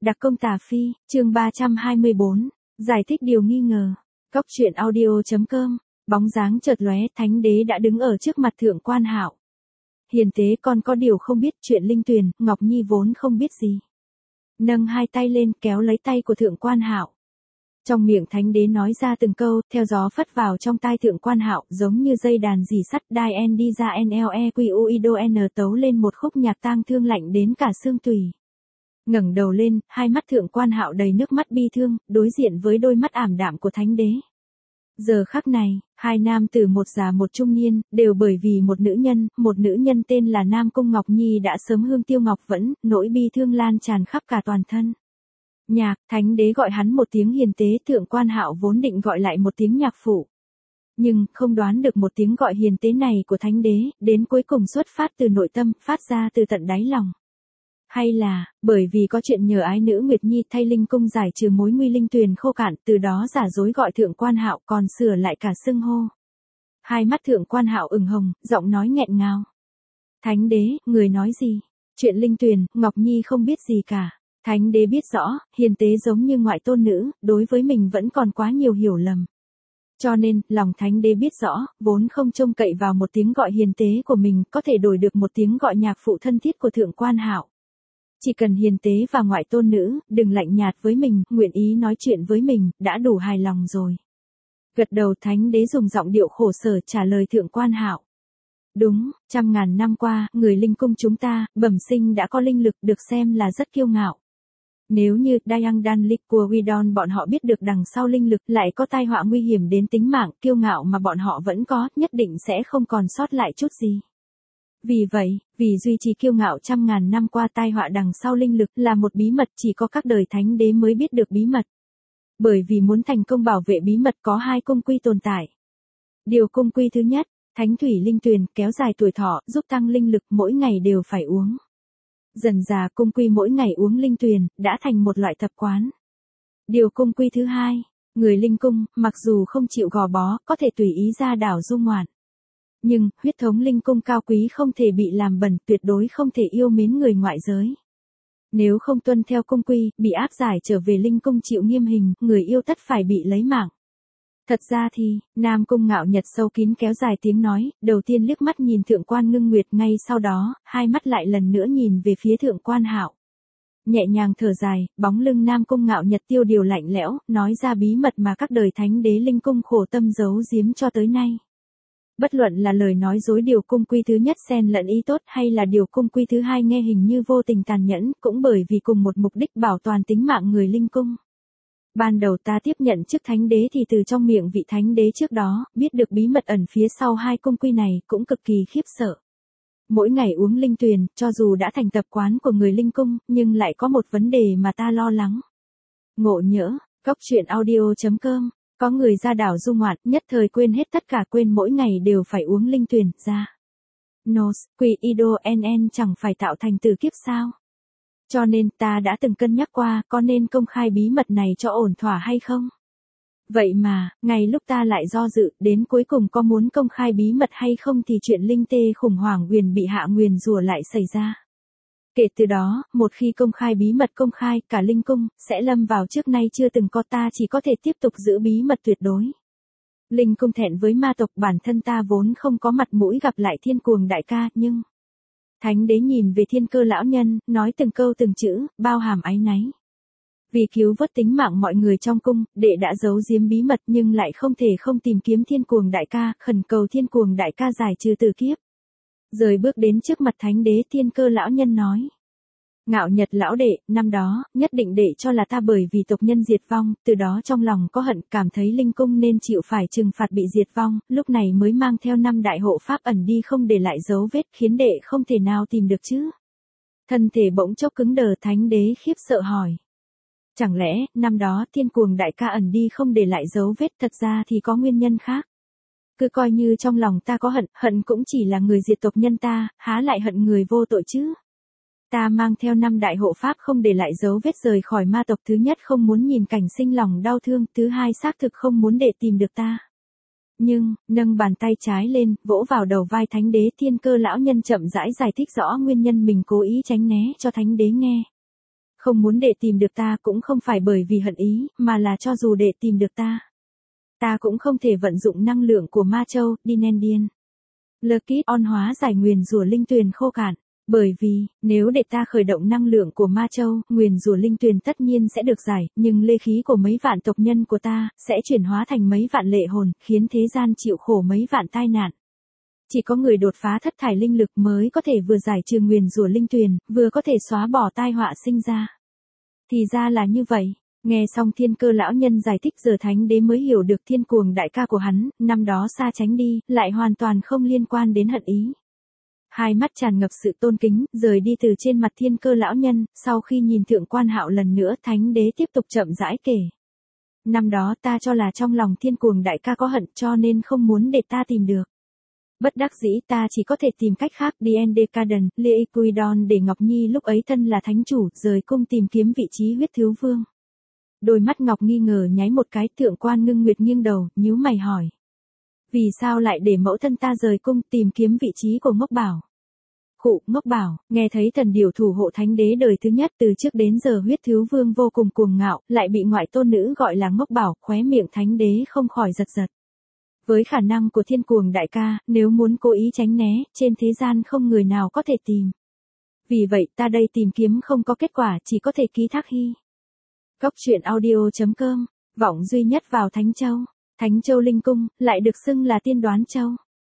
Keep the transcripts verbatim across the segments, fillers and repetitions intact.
Đặc công tà phi, chương ba trăm hai mươi bốn, giải thích điều nghi ngờ. Góc truyện audio chấm com, bóng dáng chợt lóe, Thánh Đế đã đứng ở trước mặt Thượng Quan Hạo. Hiền tế con có điều không biết, chuyện Linh Tuyền, Ngọc Nhi vốn không biết gì. Nâng hai tay lên kéo lấy tay của Thượng Quan Hạo. Trong miệng Thánh Đế nói ra từng câu, theo gió phất vào trong tai Thượng Quan Hạo, giống như dây đàn dì sắt, đai en đi ra nlequido n tấu lên một khúc nhạc tang thương lạnh đến cả xương tủy. Ngẩng đầu lên, hai mắt Thượng Quan Hạo đầy nước mắt bi thương, đối diện với đôi mắt ảm đạm của Thánh Đế. Giờ khắc này, hai nam tử một già một trung niên, đều bởi vì một nữ nhân, một nữ nhân tên là Nam Cung Ngọc Nhi đã sớm hương tiêu ngọc vẫn, nỗi bi thương lan tràn khắp cả toàn thân. Nhạc, Thánh Đế gọi hắn một tiếng hiền tế, Thượng Quan Hạo vốn định gọi lại một tiếng nhạc phụ. Nhưng, không đoán được một tiếng gọi hiền tế này của Thánh Đế, đến cuối cùng xuất phát từ nội tâm, phát ra từ tận đáy lòng. Hay là, bởi vì có chuyện nhờ ái nữ Nguyệt Nhi thay Linh Cung giải trừ mối nguy Linh Tuyền khô cạn, từ đó giả dối gọi Thượng Quan Hạo, còn sửa lại cả xưng hô. Hai mắt Thượng Quan Hạo ửng hồng, giọng nói nghẹn ngào. Thánh Đế, người nói gì? Chuyện Linh Tuyền, Ngọc Nhi không biết gì cả. Thánh Đế biết rõ, hiền tế giống như ngoại tôn nữ, đối với mình vẫn còn quá nhiều hiểu lầm. Cho nên, lòng Thánh Đế biết rõ, vốn không trông cậy vào một tiếng gọi hiền tế của mình, có thể đổi được một tiếng gọi nhạc phụ thân thiết của Thượng Quan Hạo. Chỉ cần hiền tế và ngoại tôn nữ, đừng lạnh nhạt với mình, nguyện ý nói chuyện với mình, đã đủ hài lòng rồi. Gật đầu, Thánh Đế dùng giọng điệu khổ sở trả lời Thượng Quan Hạo. Đúng, trăm ngàn năm qua, người Linh Cung chúng ta, bẩm sinh đã có linh lực, được xem là rất kiêu ngạo. Nếu như Dayang Dan Liquidon bọn họ biết được đằng sau linh lực lại có tai họa nguy hiểm đến tính mạng, kiêu ngạo mà bọn họ vẫn có, nhất định sẽ không còn sót lại chút gì. Vì vậy, vì duy trì kiêu ngạo trăm ngàn năm qua, tai họa đằng sau linh lực là một bí mật chỉ có các đời Thánh Đế mới biết được bí mật. Bởi vì muốn thành công bảo vệ bí mật có hai cung quy tồn tại. Điều cung quy thứ nhất, Thánh Thủy Linh Tuyền, kéo dài tuổi thọ, giúp tăng linh lực, mỗi ngày đều phải uống. Dần dà cung quy mỗi ngày uống linh tuyền, đã thành một loại tập quán. Điều cung quy thứ hai, người Linh Cung, mặc dù không chịu gò bó, có thể tùy ý ra đảo du ngoạn. Nhưng, huyết thống Linh Cung cao quý không thể bị làm bẩn, tuyệt đối không thể yêu mến người ngoại giới. Nếu không tuân theo cung quy, bị áp giải trở về Linh Cung chịu nghiêm hình, người yêu tất phải bị lấy mạng. Thật ra thì, Nam Cung Ngạo Nhật sâu kín kéo dài tiếng nói, đầu tiên liếc mắt nhìn Thượng Quan Ngưng Nguyệt, ngay sau đó, hai mắt lại lần nữa nhìn về phía Thượng Quan Hạo. Nhẹ nhàng thở dài, bóng lưng Nam Cung Ngạo Nhật tiêu điều lạnh lẽo, nói ra bí mật mà các đời Thánh Đế Linh Cung khổ tâm giấu giếm cho tới nay. Bất luận là lời nói dối điều cung quy thứ nhất xen lẫn ý tốt hay là điều cung quy thứ hai nghe hình như vô tình tàn nhẫn, cũng bởi vì cùng một mục đích bảo toàn tính mạng người Linh Cung. Ban đầu ta tiếp nhận chức Thánh Đế thì từ trong miệng vị Thánh Đế trước đó, biết được bí mật ẩn phía sau hai cung quy này, cũng cực kỳ khiếp sợ. Mỗi ngày uống linh tuyền, cho dù đã thành tập quán của người Linh Cung, nhưng lại có một vấn đề mà ta lo lắng. Ngộ nhỡ, góc truyện audio chấm com, có người ra đảo du ngoạn, nhất thời quên hết tất cả, quên mỗi ngày đều phải uống linh tuyền, ra. Nos, quỷ ido nn chẳng phải tạo thành tử kiếp sao? Cho nên ta đã từng cân nhắc qua, có nên công khai bí mật này cho ổn thỏa hay không? Vậy mà, ngay lúc ta lại do dự, đến cuối cùng có muốn công khai bí mật hay không thì chuyện linh tê khủng hoảng nguyền bị hạ nguyền rủa lại xảy ra. Kể từ đó, một khi công khai bí mật công khai, cả Linh Cung, sẽ lâm vào trước nay chưa từng có, ta chỉ có thể tiếp tục giữ bí mật tuyệt đối. Linh Cung thẹn với ma tộc, bản thân ta vốn không có mặt mũi gặp lại Thiên Cuồng đại ca, nhưng... Thánh Đế nhìn về Thiên Cơ lão nhân, nói từng câu từng chữ, bao hàm áy náy. Vì cứu vớt tính mạng mọi người trong cung, đệ đã giấu giếm bí mật nhưng lại không thể không tìm kiếm Thiên Cuồng đại ca, khẩn cầu Thiên Cuồng đại ca giải trừ tử kiếp. Rời bước đến trước mặt Thánh Đế, Thiên Cơ lão nhân nói. Ngạo Nhật lão đệ, năm đó, nhất định đệ cho là ta bởi vì tộc nhân diệt vong, từ đó trong lòng có hận, cảm thấy Linh Cung nên chịu phải trừng phạt bị diệt vong, lúc này mới mang theo năm đại hộ pháp ẩn đi không để lại dấu vết, khiến đệ không thể nào tìm được chứ. Thân thể bỗng chốc cứng đờ, Thánh Đế khiếp sợ hỏi. Chẳng lẽ, năm đó Thiên Cuồng đại ca ẩn đi không để lại dấu vết, thật ra thì có nguyên nhân khác. Cứ coi như trong lòng ta có hận, hận cũng chỉ là người diệt tộc nhân ta, há lại hận người vô tội chứ. Ta mang theo năm đại hộ pháp không để lại dấu vết rời khỏi ma tộc, thứ nhất không muốn nhìn cảnh sinh lòng đau thương, thứ hai xác thực không muốn để tìm được ta. Nhưng, nâng bàn tay trái lên, vỗ vào đầu vai Thánh Đế, Thiên Cơ lão nhân chậm rãi giải thích rõ nguyên nhân mình cố ý tránh né cho Thánh Đế nghe. Không muốn để tìm được ta cũng không phải bởi vì hận ý, mà là cho dù để tìm được ta, ta cũng không thể vận dụng năng lượng của Ma Châu, Dinendian. Lucky on hóa giải nguyền rủa linh tuyền khô cạn. Bởi vì, nếu để ta khởi động năng lượng của Ma Châu, nguyền rủa linh tuyền tất nhiên sẽ được giải, nhưng lê khí của mấy vạn tộc nhân của ta, sẽ chuyển hóa thành mấy vạn lệ hồn, khiến thế gian chịu khổ mấy vạn tai nạn. Chỉ có người đột phá thất thải linh lực mới có thể vừa giải trừ nguyền rủa linh tuyền, vừa có thể xóa bỏ tai họa sinh ra. Thì ra là như vậy. Nghe xong Thiên Cơ lão nhân giải thích giờ Thánh Đế mới hiểu được Thiên Cuồng đại ca của hắn, năm đó xa tránh đi, lại hoàn toàn không liên quan đến hận ý. Hai mắt tràn ngập sự tôn kính, rời đi từ trên mặt Thiên Cơ lão nhân, sau khi nhìn Thượng Quan Hạo lần nữa, Thánh Đế tiếp tục chậm rãi kể. Năm đó ta cho là trong lòng Thiên Cuồng đại ca có hận, cho nên không muốn để ta tìm được. Bất đắc dĩ ta chỉ có thể tìm cách khác, đi Endecaden, Liquidon để Ngọc Nhi lúc ấy thân là thánh chủ, rời cung tìm kiếm vị trí huyết thiếu vương. Đôi mắt Ngọc nghi ngờ nháy một cái, Thượng Quan Ngưng Nguyệt nghiêng đầu, nhíu mày hỏi. Vì sao lại để mẫu thân ta rời cung tìm kiếm vị trí của Ngốc Bảo? Khụ, Ngốc Bảo, nghe thấy thần điều thủ hộ thánh đế đời thứ nhất từ trước đến giờ huyết thiếu vương vô cùng cuồng ngạo, lại bị ngoại tôn nữ gọi là Ngốc Bảo, khóe miệng thánh đế không khỏi giật giật. Với khả năng của Thiên Cuồng đại ca, nếu muốn cố ý tránh né, trên thế gian không người nào có thể tìm. Vì vậy ta đây tìm kiếm không có kết quả, chỉ có thể ký thác hy. Cốc truyện audio chấm com, vọng duy nhất vào Thánh Châu. Thánh Châu Linh Cung, lại được xưng là Tiên Đoán Châu.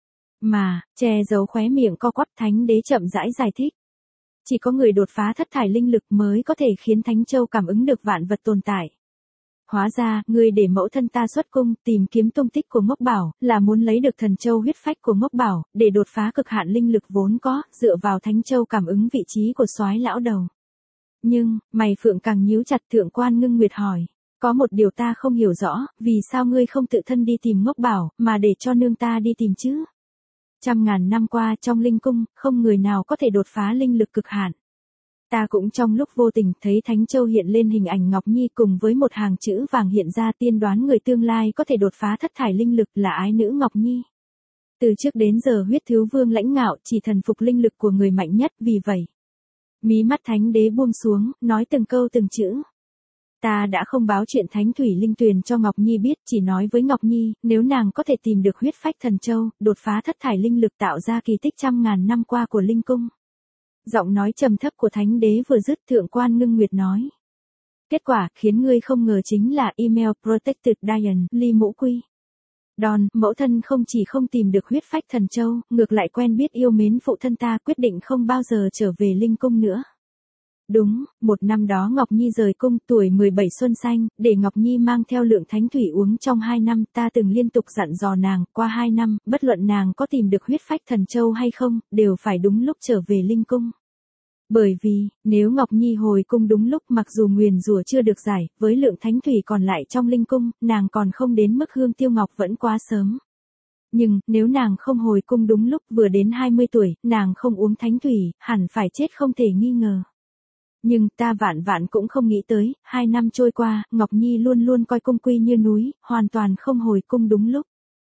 Mà, che giấu khóe miệng co quắp, Thánh Đế chậm rãi giải thích. Chỉ có người đột phá thất thải linh lực mới có thể khiến Thánh Châu cảm ứng được vạn vật tồn tại. Hóa ra, người để mẫu thân ta xuất cung tìm kiếm tung tích của Ngốc Bảo, là muốn lấy được thần châu huyết phách của Ngốc Bảo, để đột phá cực hạn linh lực vốn có, dựa vào Thánh Châu cảm ứng vị trí của soái lão đầu. Nhưng, mày phượng càng nhíu chặt. Thượng Quan Ngưng Nguyệt hỏi. Có một điều ta không hiểu rõ, vì sao ngươi không tự thân đi tìm Ngốc Bảo, mà để cho nương ta đi tìm chứ? Trăm ngàn năm qua trong linh cung, không người nào có thể đột phá linh lực cực hạn. Ta cũng trong lúc vô tình thấy Thánh Châu hiện lên hình ảnh Ngọc Nhi cùng với một hàng chữ vàng hiện ra, tiên đoán người tương lai có thể đột phá thất thải linh lực là ái nữ Ngọc Nhi. Từ trước đến giờ huyết thiếu vương lãnh ngạo chỉ thần phục linh lực của người mạnh nhất, vì vậy. Mí mắt Thánh Đế buông xuống, nói từng câu từng chữ. Ta đã không báo chuyện Thánh Thủy Linh Tuyền cho Ngọc Nhi biết, chỉ nói với Ngọc Nhi, nếu nàng có thể tìm được huyết phách thần châu, đột phá thất thải linh lực tạo ra kỳ tích trăm ngàn năm qua của linh cung. Giọng nói trầm thấp của Thánh Đế vừa dứt, Thượng Quan Ngưng Nguyệt nói. Kết quả, khiến ngươi không ngờ chính là email Protected Dian, Ly Mũ Quy. Đòn, mẫu thân không chỉ không tìm được huyết phách thần châu, ngược lại quen biết yêu mến phụ thân ta, quyết định không bao giờ trở về linh cung nữa. Đúng, một năm đó Ngọc Nhi rời cung, tuổi mười bảy xuân xanh, để Ngọc Nhi mang theo lượng thánh thủy uống trong hai năm, ta từng liên tục dặn dò nàng, qua hai năm, bất luận nàng có tìm được huyết phách thần châu hay không, đều phải đúng lúc trở về linh cung. Bởi vì, nếu Ngọc Nhi hồi cung đúng lúc, mặc dù nguyền rủa chưa được giải, với lượng thánh thủy còn lại trong linh cung, nàng còn không đến mức hương tiêu ngọc vẫn quá sớm. Nhưng, nếu nàng không hồi cung đúng lúc, vừa đến hai mươi tuổi, nàng không uống thánh thủy, hẳn phải chết không thể nghi ngờ. Nhưng ta vạn vạn cũng không nghĩ tới, hai năm trôi qua, Ngọc Nhi luôn luôn coi cung quy như núi, hoàn toàn không hồi cung đúng lúc.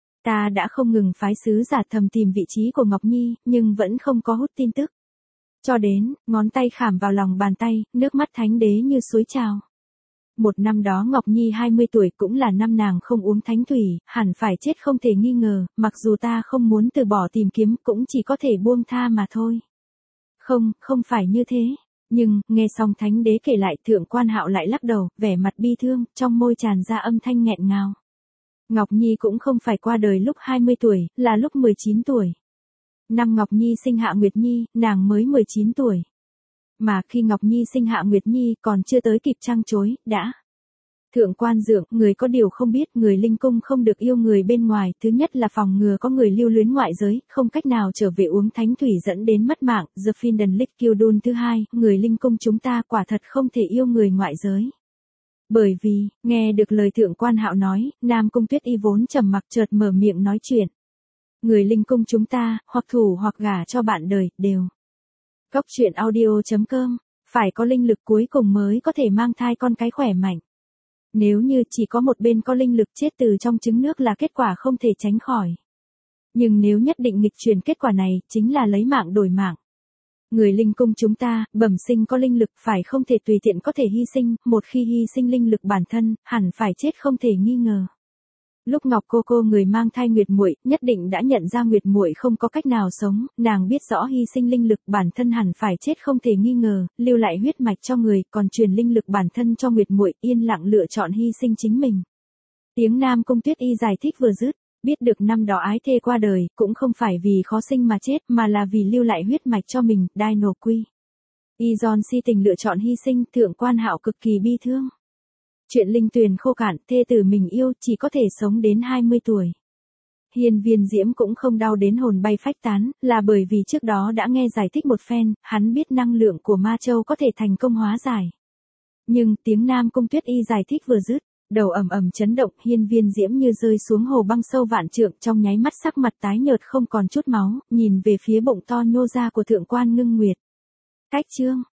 Ta đã không ngừng phái sứ giả thầm tìm vị trí của Ngọc Nhi, nhưng vẫn không có hút tin tức. Cho đến, ngón tay khảm vào lòng bàn tay, nước mắt Thánh Đế như suối trào. Một năm đó Ngọc Nhi hai mươi tuổi cũng là năm nàng không uống thánh thủy, hẳn phải chết không thể nghi ngờ, mặc dù ta không muốn từ bỏ tìm kiếm cũng chỉ có thể buông tha mà thôi. Không, không phải như thế. Nhưng, nghe xong Thánh Đế kể lại, Thượng Quan Hạo lại lắc đầu, vẻ mặt bi thương, trong môi tràn ra âm thanh nghẹn ngào. Ngọc Nhi cũng không phải qua đời lúc hai mươi tuổi, là lúc mười chín tuổi. Năm Ngọc Nhi sinh Hạ Nguyệt Nhi, nàng mới mười chín tuổi. Mà khi Ngọc Nhi sinh Hạ Nguyệt Nhi còn chưa tới kịp trăng chối, đã. Thượng Quan Dượng, người có điều không biết, người linh cung không được yêu người bên ngoài, thứ nhất là phòng ngừa có người lưu luyến ngoại giới, không cách nào trở về uống thánh thủy dẫn đến mất mạng, The Finden Liquidun thứ hai, người linh cung chúng ta quả thật không thể yêu người ngoại giới. Bởi vì, nghe được lời Thượng Quan Hạo nói, Nam Cung Tuyết Y vốn trầm mặc chợt mở miệng nói chuyện. Người linh cung chúng ta, hoặc thủ hoặc gả cho bạn đời, đều. Cốc truyện audio chấm com, phải có linh lực cuối cùng mới có thể mang thai con cái khỏe mạnh. Nếu như chỉ có một bên có linh lực chết từ trong trứng nước là kết quả không thể tránh khỏi. Nhưng nếu nhất định nghịch chuyển kết quả này, chính là lấy mạng đổi mạng. Người linh cung chúng ta, bẩm sinh có linh lực phải không thể tùy tiện có thể hy sinh, một khi hy sinh linh lực bản thân, hẳn phải chết không thể nghi ngờ. Lúc Ngọc cô cô người mang thai Nguyệt Muội, nhất định đã nhận ra Nguyệt Muội không có cách nào sống, nàng biết rõ hy sinh linh lực bản thân hẳn phải chết không thể nghi ngờ, lưu lại huyết mạch cho người, còn truyền linh lực bản thân cho Nguyệt Muội, yên lặng lựa chọn hy sinh chính mình. Tiếng Nam Cung Tuyết Y giải thích vừa dứt, biết được năm đó ái thê qua đời, cũng không phải vì khó sinh mà chết, mà là vì lưu lại huyết mạch cho mình, đai nổ quy. Y Giòn si tình lựa chọn hy sinh, Thượng Quan Hạo cực kỳ bi thương. Chuyện linh tuyền khô cạn, thê tử mình yêu chỉ có thể sống đến hai mươi tuổi. Hiên Viên Diễm cũng không đau đến hồn bay phách tán, là bởi vì trước đó đã nghe giải thích một phen, hắn biết năng lượng của Ma Châu có thể thành công hóa giải. Nhưng tiếng Nam Cung Tuyết Y giải thích vừa dứt, đầu ầm ầm chấn động, Hiên Viên Diễm như rơi xuống hồ băng sâu vạn trượng, trong nháy mắt sắc mặt tái nhợt không còn chút máu, nhìn về phía bụng to nhô ra của Thượng Quan Ngưng Nguyệt. Cách chương